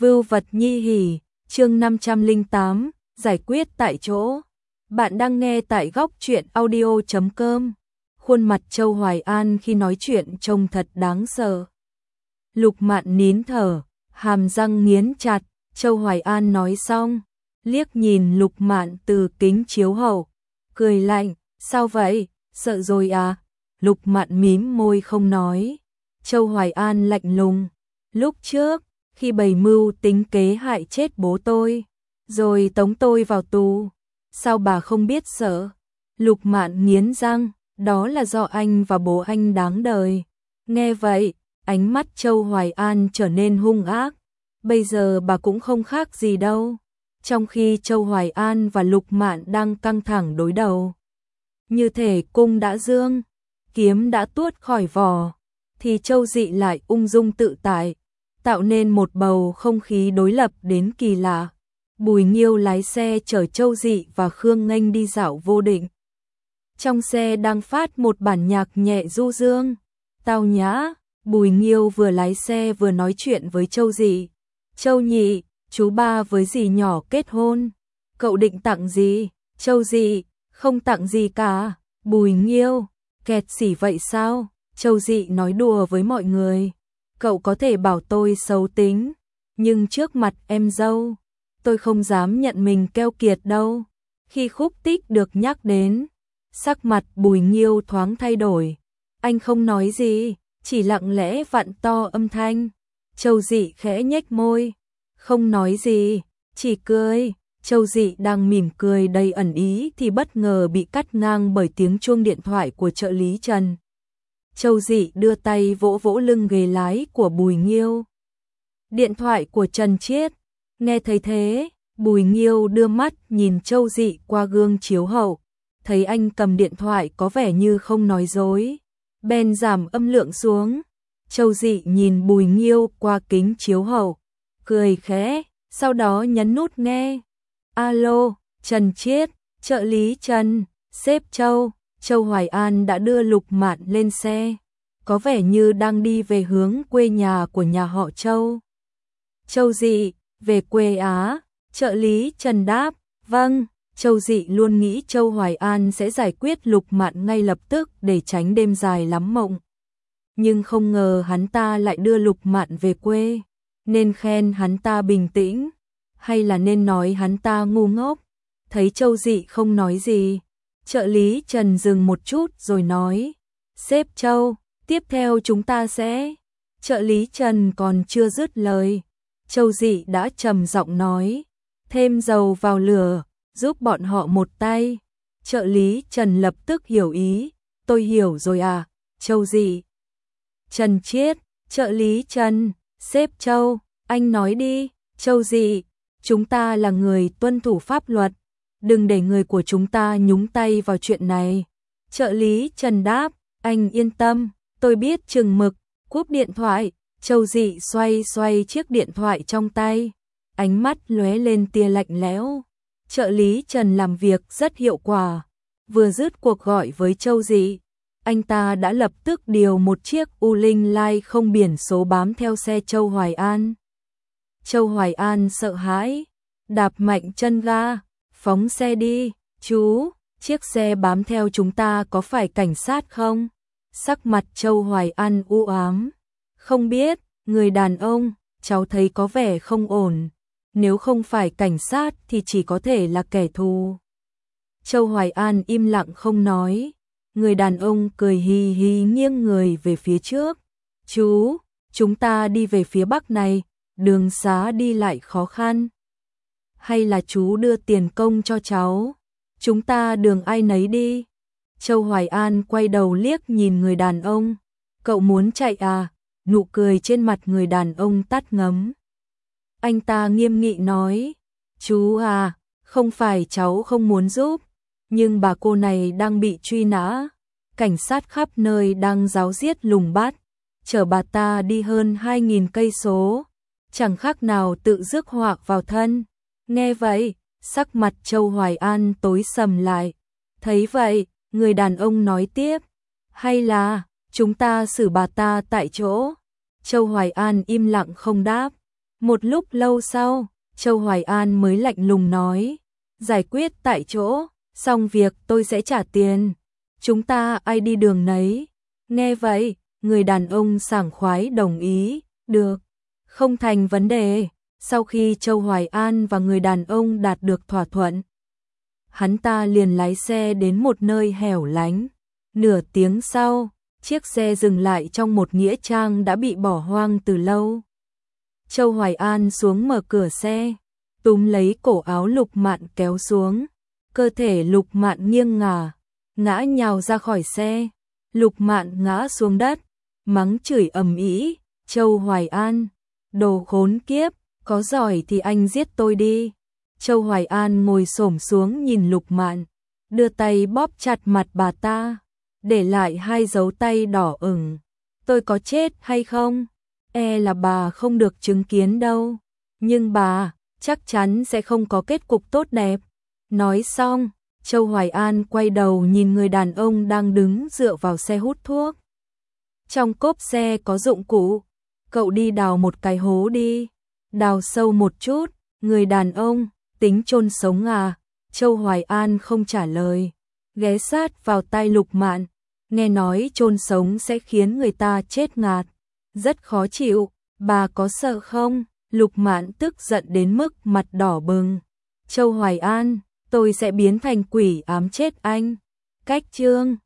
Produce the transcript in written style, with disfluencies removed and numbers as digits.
Vưu vật nhi hỉ, chương 508, giải quyết tại chỗ. Bạn đang nghe tại góc truyện audio.com. Khuôn mặt Châu Hoài An khi nói chuyện trông thật đáng sợ. Lục Mạn nín thở, hàm răng nghiến chặt, Châu Hoài An nói xong, liếc nhìn Lục Mạn từ kính chiếu hậu, cười lạnh, sao vậy, sợ rồi à? Lục Mạn mím môi không nói. Châu Hoài An lạnh lùng, lúc trước, khi bày mưu tính kế hại chết bố tôi, rồi tống tôi vào tù, sao bà không biết sợ? Lục Mạn nghiến răng, đó là do anh và bố anh đáng đời. Nghe vậy, ánh mắt Châu Hoài An trở nên hung ác, bây giờ bà cũng không khác gì đâu. Trong khi Châu Hoài An và Lục Mạn đang căng thẳng đối đầu, như thể cung đã dương, kiếm đã tuốt khỏi vỏ, thì Châu Dị lại ung dung tự tại, tạo nên một bầu không khí đối lập đến kỳ lạ. Bùi Nghiêu lái xe chở Châu Dị và Khương Nghênh đi dạo Vô Định. Trong xe đang phát một bản nhạc nhẹ du dương, tao nhã. Bùi Nghiêu vừa lái xe vừa nói chuyện với Châu Dị. Châu nhị, chú ba với dì nhỏ kết hôn, cậu định tặng gì? Châu Dị, không tặng gì cả. Bùi Nghiêu, kẹt xỉ vậy sao? Châu Dị nói đùa với mọi người. Cậu có thể bảo tôi xấu tính, nhưng trước mặt em dâu, tôi không dám nhận mình keo kiệt đâu. Khi Khúc Tích được nhắc đến, sắc mặt Bùi Nghiêu thoáng thay đổi. Anh không nói gì, chỉ lặng lẽ vặn to âm thanh. Châu Dị khẽ nhếch môi, không nói gì, chỉ cười. Châu Dị đang mỉm cười đầy ẩn ý thì bất ngờ bị cắt ngang bởi tiếng chuông điện thoại của trợ lý Trần. Châu Dị đưa tay vỗ vỗ lưng ghế lái của Bùi Nghiêu. Điện thoại của Trần Chiết. Nghe thấy thế, Bùi Nghiêu đưa mắt nhìn Châu Dị qua gương chiếu hậu, thấy anh cầm điện thoại có vẻ như không nói dối, bèn giảm âm lượng xuống. Châu Dị nhìn Bùi Nghiêu qua kính chiếu hậu, cười khẽ, sau đó nhấn nút nghe. Alo, Trần Chiết, trợ lý Trần, sếp Châu. Châu Hoài An đã đưa Lục Mạn lên xe, có vẻ như đang đi về hướng quê nhà của nhà họ Châu. Châu Dị, về quê á? Trợ lý Trần đáp, vâng. Châu Dị luôn nghĩ Châu Hoài An sẽ giải quyết Lục Mạn ngay lập tức để tránh đêm dài lắm mộng. Nhưng không ngờ hắn ta lại đưa Lục Mạn về quê, nên khen hắn ta bình tĩnh, hay là nên nói hắn ta ngu ngốc? Thấy Châu Dị không nói gì, trợ lý Trần dừng một chút rồi nói, sếp Châu, tiếp theo chúng ta sẽ... Trợ lý Trần còn chưa dứt lời, Châu Dị đã trầm giọng nói, thêm dầu vào lửa, giúp bọn họ một tay. Trợ lý Trần lập tức hiểu ý, tôi hiểu rồi à, Châu Dị. Trần Chiết, trợ lý Trần, sếp Châu, anh nói đi. Châu Dị, chúng ta là người tuân thủ pháp luật, đừng để người của chúng ta nhúng tay vào chuyện này. Trợ lý Trần đáp, anh yên tâm, tôi biết chừng mực. Cúp điện thoại, Châu Dị xoay xoay chiếc điện thoại trong tay, ánh mắt lóe lên tia lạnh lẽo. Trợ lý Trần làm việc rất hiệu quả, vừa dứt cuộc gọi với Châu Dị, anh ta đã lập tức điều một chiếc U Linh Lai không biển số bám theo xe Châu Hoài An. Châu Hoài An sợ hãi, đạp mạnh chân ga, phóng xe đi. Chú, chiếc xe bám theo chúng ta có phải cảnh sát không? Sắc mặt Châu Hoài An u ám. Không biết, người đàn ông, cháu thấy có vẻ không ổn. Nếu không phải cảnh sát thì chỉ có thể là kẻ thù. Châu Hoài An im lặng không nói. Người đàn ông cười hì hì nghiêng người về phía trước. Chú, chúng ta đi về phía bắc này, đường xá đi lại khó khăn. Hay là chú đưa tiền công cho cháu? Chúng ta đường ai nấy đi. Châu Hoài An quay đầu liếc nhìn người đàn ông. Cậu muốn chạy à? Nụ cười trên mặt người đàn ông tắt ngấm. Anh ta nghiêm nghị nói, chú à, không phải cháu không muốn giúp, nhưng bà cô này đang bị truy nã. Cảnh sát khắp nơi đang ráo riết lùng bắt, chở bà ta đi hơn 2.000 cây số, chẳng khác nào tự rước họa vào thân. Nghe vậy, sắc mặt Châu Hoài An tối sầm lại. Thấy vậy, người đàn ông nói tiếp, hay là chúng ta xử bà ta tại chỗ? Châu Hoài An im lặng không đáp. Một lúc lâu sau, Châu Hoài An mới lạnh lùng nói, giải quyết tại chỗ, xong việc tôi sẽ trả tiền. Chúng ta ai đi đường nấy. Nghe vậy, người đàn ông sảng khoái đồng ý, được, không thành vấn đề. Sau khi Châu Hoài An và người đàn ông đạt được thỏa thuận, hắn ta liền lái xe đến một nơi hẻo lánh. Nửa tiếng sau, chiếc xe dừng lại trong một nghĩa trang đã bị bỏ hoang từ lâu. Châu Hoài An xuống mở cửa xe, túm lấy cổ áo Lục Mạn kéo xuống. Cơ thể Lục Mạn nghiêng ngã nhào ra khỏi xe. Lục Mạn ngã xuống đất, mắng chửi ầm ĩ, Châu Hoài An, đồ khốn kiếp, có giỏi thì anh giết tôi đi. Châu Hoài An ngồi xổm xuống nhìn Lục Mạn, đưa tay bóp chặt mặt bà ta, để lại 2 dấu tay đỏ ửng. Tôi có chết hay không? E là bà không được chứng kiến đâu. Nhưng bà, chắc chắn sẽ không có kết cục tốt đẹp. Nói xong, Châu Hoài An quay đầu nhìn người đàn ông đang đứng dựa vào xe hút thuốc. Trong cốp xe có dụng cụ, cậu đi đào một cái hố đi. Đào sâu một chút. Người đàn ông, tính chôn sống à? Châu Hoài An không trả lời, ghé sát vào tai Lục Mạn. Nghe nói chôn sống sẽ khiến người ta chết ngạt, rất khó chịu, bà có sợ không? Lục Mạn tức giận đến mức mặt đỏ bừng. Châu Hoài An, tôi sẽ biến thành quỷ ám chết anh. Cách chương